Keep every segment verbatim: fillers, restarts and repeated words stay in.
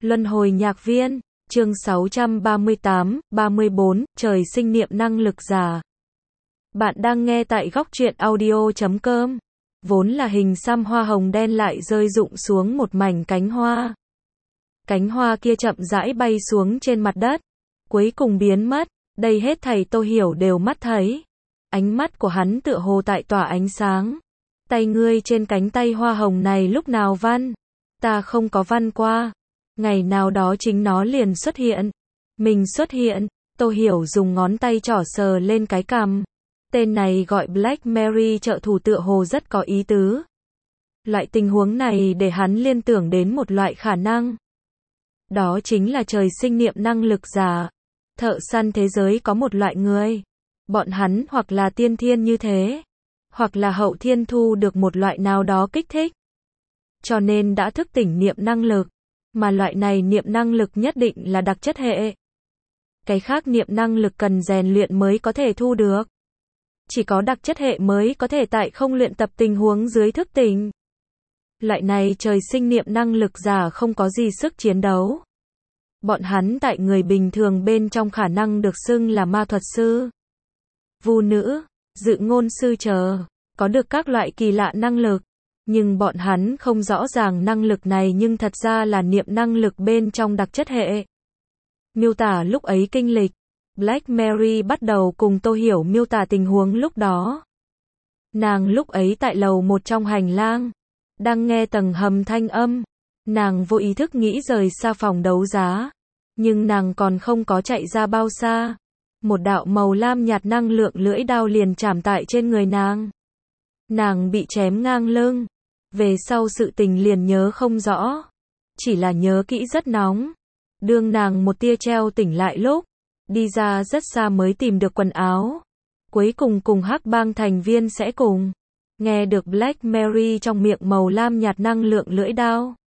Luân hồi nhạc viên, chương sáu trăm ba mươi tám, ba mươi bốn, trời sinh niệm năng lực giả. Bạn đang nghe tại góc truyện audio chấm com. Vốn là hình xăm hoa hồng đen lại rơi rụng xuống một mảnh cánh hoa. Cánh hoa kia chậm rãi bay xuống trên mặt đất, cuối cùng biến mất. Đây hết thảy Tô Hiểu đều mắt thấy. Ánh mắt của hắn tựa hồ tại tỏa ánh sáng. Tay ngươi trên cánh tay hoa hồng này lúc nào văn? Ta không có văn qua. Ngày nào đó chính nó liền xuất hiện. Mình xuất hiện. Tô Hiểu dùng ngón tay trỏ sờ lên cái cằm. Tên này gọi Black Mary trợ thủ tựa hồ rất có ý tứ. Loại tình huống này để hắn liên tưởng đến một loại khả năng. Đó chính là trời sinh niệm năng lực giả. Thợ săn thế giới có một loại người. Bọn hắn hoặc là tiên thiên như thế, hoặc là hậu thiên thu được một loại nào đó kích thích. Cho nên đã thức tỉnh niệm năng lực. Mà loại này niệm năng lực nhất định là đặc chất hệ. Cái khác niệm năng lực cần rèn luyện mới có thể thu được. Chỉ có đặc chất hệ mới có thể tại không luyện tập tình huống dưới thức tỉnh. Loại này trời sinh niệm năng lực giả không có gì sức chiến đấu. Bọn hắn tại người bình thường bên trong khả năng được xưng là ma thuật sư, vu nữ, dự ngôn sư chờ, có được các loại kỳ lạ năng lực. Nhưng bọn hắn không rõ ràng năng lực này nhưng thật ra là niệm năng lực bên trong đặc chất hệ. Miêu tả lúc ấy kinh lịch. Black Mary bắt đầu cùng Tô Hiểu miêu tả tình huống lúc đó. Nàng lúc ấy tại lầu một trong hành lang, đang nghe tầng hầm thanh âm. Nàng vô ý thức nghĩ rời xa phòng đấu giá. Nhưng nàng còn không có chạy ra bao xa. Một đạo màu lam nhạt năng lượng lưỡi đao liền chạm tại trên người nàng. Nàng bị chém ngang lưng. Về sau sự tình liền nhớ không rõ. Chỉ là nhớ kỹ rất nóng. Đương nàng một tia treo tỉnh lại lúc. Đi ra rất xa mới tìm được quần áo. Cuối cùng cùng hắc bang thành viên sẽ cùng. Nghe được Black Mary trong miệng màu lam nhạt năng lượng lưỡi đao.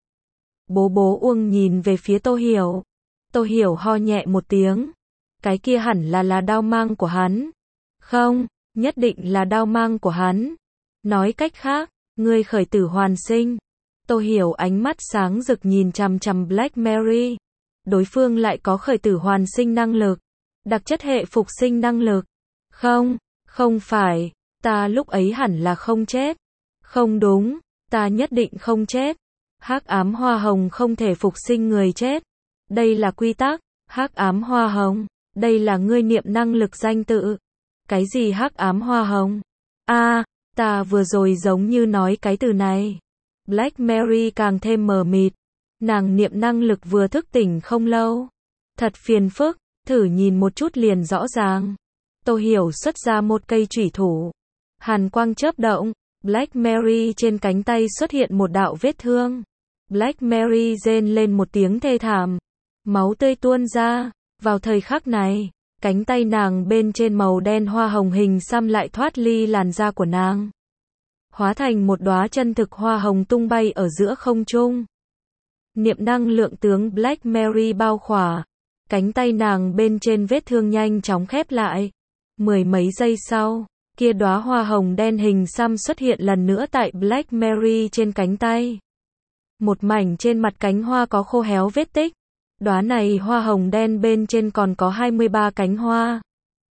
Bố bố Uông nhìn về phía Tô Hiểu. Tô Hiểu ho nhẹ một tiếng. Cái kia hẳn là là đao mang của hắn. Không, nhất định là đao mang của hắn. Nói cách khác, ngươi khởi tử hoàn sinh. Tô Hiểu ánh mắt sáng rực nhìn chằm chằm Black Mary. Đối phương lại có khởi tử hoàn sinh năng lực. Đặc chất hệ phục sinh năng lực. Không, không phải. Ta lúc ấy hẳn là không chết. Không đúng, ta nhất định không chết. Hắc ám hoa hồng không thể phục sinh người chết. Đây là quy tắc. Hắc ám hoa hồng. Đây là ngươi niệm năng lực danh tự. Cái gì hắc ám hoa hồng? A, à, ta vừa rồi giống như nói cái từ này. Black Mary càng thêm mờ mịt. Nàng niệm năng lực vừa thức tỉnh không lâu. Thật phiền phức, thử nhìn một chút liền rõ ràng. Tô Hiểu xuất ra một cây chủy thủ. Hàn quang chớp động. Black Mary trên cánh tay xuất hiện một đạo vết thương. Black Mary rên lên một tiếng thê thảm. Máu tươi tuôn ra. Vào thời khắc này, cánh tay nàng bên trên màu đen hoa hồng hình xăm lại thoát ly làn da của nàng. Hóa thành một đóa chân thực hoa hồng tung bay ở giữa không trung. Niệm năng lượng tướng Black Mary bao khỏa. Cánh tay nàng bên trên vết thương nhanh chóng khép lại. Mười mấy giây sau, kia đóa hoa hồng đen hình xăm xuất hiện lần nữa tại Black Mary trên cánh tay. Một mảnh trên mặt cánh hoa có khô héo vết tích. Đóa này hoa hồng đen bên trên còn có hai mươi ba cánh hoa.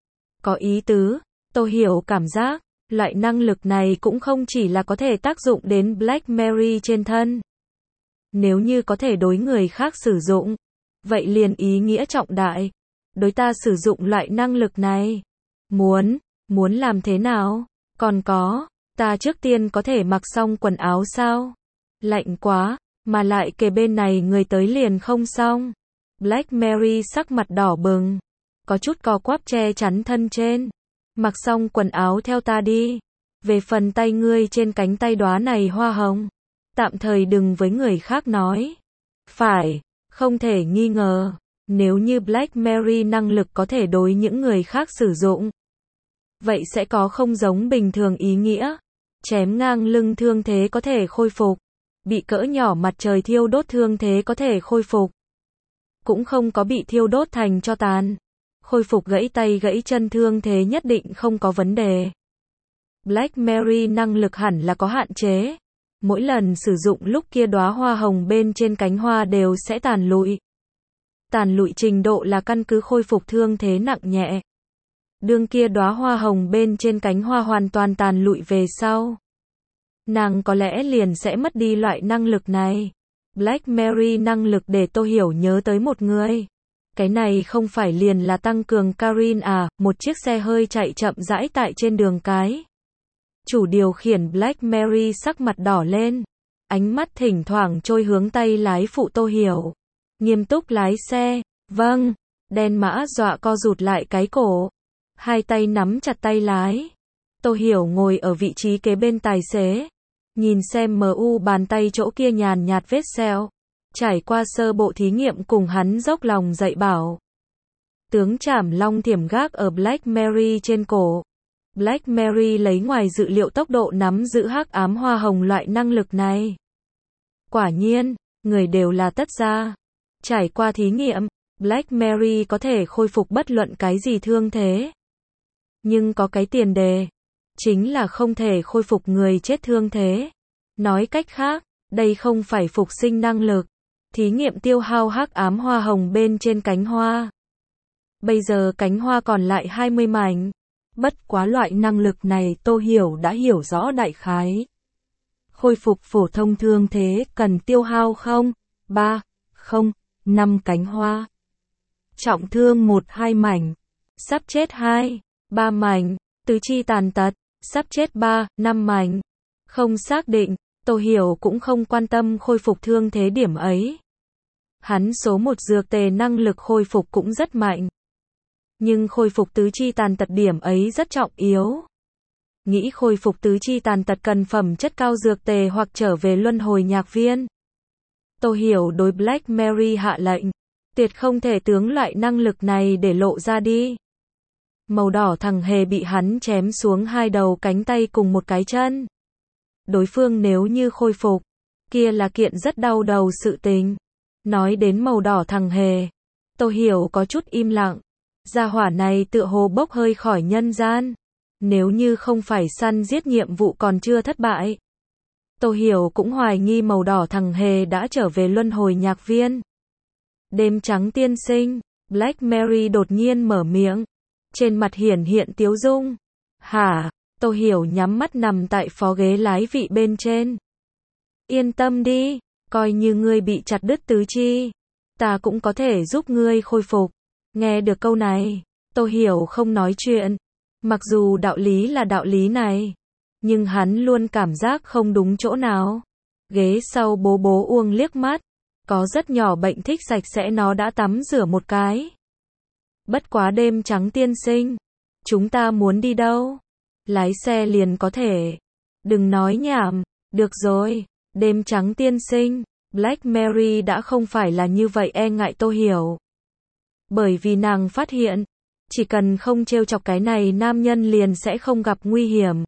Có ý tứ, Tô Hiểu cảm giác, loại năng lực này cũng không chỉ là có thể tác dụng đến Black Mary trên thân. Nếu như có thể đối người khác sử dụng, vậy liền ý nghĩa trọng đại. Đối ta sử dụng loại năng lực này. Muốn, muốn làm thế nào? Còn có, ta trước tiên có thể mặc xong quần áo sao? Lạnh quá, mà lại kề bên này người tới liền không xong. Black Mary sắc mặt đỏ bừng. Có chút co quắp che chắn thân trên. Mặc xong quần áo theo ta đi. Về phần tay ngươi trên cánh tay đóa này hoa hồng. Tạm thời đừng với người khác nói. Phải, không thể nghi ngờ. Nếu như Black Mary năng lực có thể đối những người khác sử dụng. Vậy sẽ có không giống bình thường ý nghĩa. Chém ngang lưng thương thế có thể khôi phục. Bị cỡ nhỏ mặt trời thiêu đốt thương thế có thể khôi phục. Cũng không có bị thiêu đốt thành tro tàn. Khôi phục gãy tay gãy chân thương thế nhất định không có vấn đề. Black Mary năng lực hẳn là có hạn chế. Mỗi lần sử dụng lúc kia đóa hoa hồng bên trên cánh hoa đều sẽ tàn lụi. Tàn lụi trình độ là căn cứ khôi phục thương thế nặng nhẹ. Đương kia đóa hoa hồng bên trên cánh hoa hoàn toàn tàn lụi về sau, nàng có lẽ liền sẽ mất đi loại năng lực này. Black Mary năng lực để Tô Hiểu nhớ tới một người. Cái này không phải liền là tăng cường Karin à, một chiếc xe hơi chạy chậm rãi tại trên đường cái. Chủ điều khiển Black Mary sắc mặt đỏ lên, ánh mắt thỉnh thoảng trôi hướng tay lái phụ Tô Hiểu. Nghiêm túc lái xe, vâng, đen mã dọa co rụt lại cái cổ. Hai tay nắm chặt tay lái. Tô Hiểu ngồi ở vị trí kế bên tài xế. Nhìn xem em u bàn tay chỗ kia nhàn nhạt vết sẹo. Trải qua sơ bộ thí nghiệm cùng hắn dốc lòng dạy bảo. Tướng Trảm Long thiểm gác ở Black Mary trên cổ. Black Mary lấy ngoài dự liệu tốc độ nắm giữ hắc ám hoa hồng loại năng lực này. Quả nhiên, người đều là tất gia. Trải qua thí nghiệm, Black Mary có thể khôi phục bất luận cái gì thương thế. Nhưng có cái tiền đề, chính là không thể khôi phục người chết thương thế. Nói cách khác, đây không phải phục sinh năng lực. Thí nghiệm tiêu hao hắc ám hoa hồng bên trên cánh hoa. Bây giờ cánh hoa còn lại hai mươi mảnh. Bất quá loại năng lực này Tô Hiểu đã hiểu rõ đại khái. Khôi phục phổ thông thương thế cần tiêu hao không, ba, không, năm cánh hoa. Trọng thương một hai mảnh. Sắp chết hai, ba mảnh. Tứ chi tàn tật. Sắp chết ba, năm mảnh. Không xác định, Tô Hiểu cũng không quan tâm khôi phục thương thế điểm ấy. Hắn số một dược tề năng lực khôi phục cũng rất mạnh. Nhưng khôi phục tứ chi tàn tật điểm ấy rất trọng yếu. Nghĩ khôi phục tứ chi tàn tật cần phẩm chất cao dược tề hoặc trở về luân hồi nhạc viên. Tô Hiểu đối Black Mary hạ lệnh. Tuyệt không thể tướng loại năng lực này để lộ ra đi. Màu đỏ thằng hề bị hắn chém xuống hai đầu cánh tay cùng một cái chân. Đối phương nếu như khôi phục, kia là kiện rất đau đầu sự tình. Nói đến màu đỏ thằng hề, Tô Hiểu có chút im lặng. Gia hỏa này tựa hồ bốc hơi khỏi nhân gian. Nếu như không phải săn giết nhiệm vụ còn chưa thất bại, Tô Hiểu cũng hoài nghi màu đỏ thằng hề đã trở về luân hồi nhạc viên. Đêm trắng tiên sinh, Black Mary đột nhiên mở miệng. Trên mặt hiển hiện tiếu dung. Hả? Tô Hiểu nhắm mắt nằm tại phó ghế lái vị bên trên. Yên tâm đi, coi như ngươi bị chặt đứt tứ chi, ta cũng có thể giúp ngươi khôi phục. Nghe được câu này, Tô Hiểu không nói chuyện. Mặc dù đạo lý là đạo lý này, nhưng hắn luôn cảm giác không đúng chỗ nào. Ghế sau bố bố Uông liếc mắt. Có rất nhỏ bệnh thích sạch sẽ nó đã tắm rửa một cái. Bất quá đêm trắng tiên sinh, chúng ta muốn đi đâu? Lái xe liền có thể. Đừng nói nhảm. Được rồi, đêm trắng tiên sinh. Black Mary đã không phải là như vậy e ngại Tô Hiểu. Bởi vì nàng phát hiện, chỉ cần không trêu chọc cái này nam nhân liền sẽ không gặp nguy hiểm.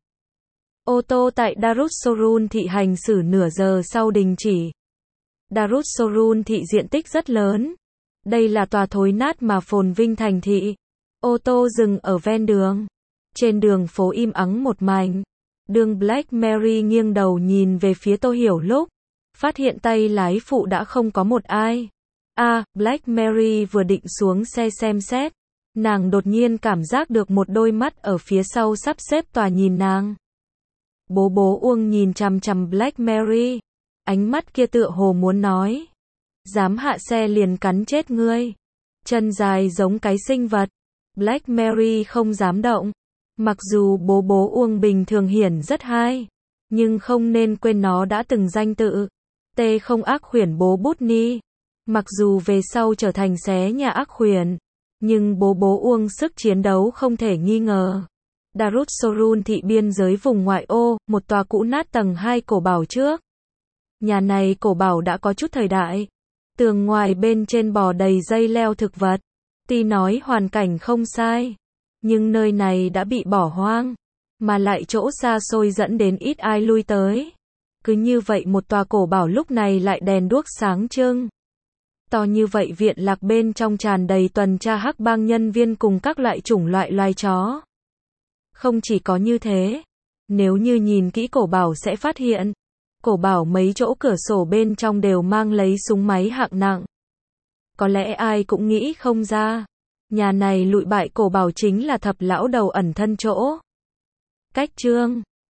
Ô tô tại Darussorun thị hành xử nửa giờ sau đình chỉ. Darussorun thị diện tích rất lớn. Đây là tòa thối nát mà phồn vinh thành thị. Ô tô dừng ở ven đường. Trên đường phố im ắng một mảnh. Đường Black Mary nghiêng đầu nhìn về phía Tô Hiểu lúc phát hiện tay lái phụ đã không có một ai. A, à, Black Mary vừa định xuống xe xem xét, nàng đột nhiên cảm giác được một đôi mắt ở phía sau sắp xếp tòa nhìn nàng. Bố bố Uông nhìn chằm chằm Black Mary, ánh mắt kia tựa hồ muốn nói, dám hạ xe liền cắn chết ngươi. Chân dài giống cái sinh vật. Black Mary không dám động. Mặc dù bố bố Uông bình thường hiển rất hay, nhưng không nên quên nó đã từng danh tự. T không ác khuyển bố bút ni. Mặc dù về sau trở thành xé nhà ác khuyển, nhưng bố bố Uông sức chiến đấu không thể nghi ngờ. Darussorun thị biên giới vùng ngoại ô, một tòa cũ nát tầng hai cổ bảo trước. Nhà này cổ bảo đã có chút thời đại. Tường ngoài bên trên bò đầy dây leo thực vật. Tuy nói hoàn cảnh không sai, nhưng nơi này đã bị bỏ hoang, mà lại chỗ xa xôi dẫn đến ít ai lui tới. Cứ như vậy một tòa cổ bảo lúc này lại đèn đuốc sáng trưng. To như vậy viện lạc bên trong tràn đầy tuần tra hắc bang nhân viên cùng các loại chủng loại loài chó. Không chỉ có như thế, nếu như nhìn kỹ cổ bảo sẽ phát hiện, Cổ bảo mấy chỗ cửa sổ bên trong đều mang lấy súng máy hạng nặng. Có lẽ ai cũng nghĩ không ra. Nhà này lụi bại cổ bảo chính là thập lão đầu ẩn thân chỗ. Cách chương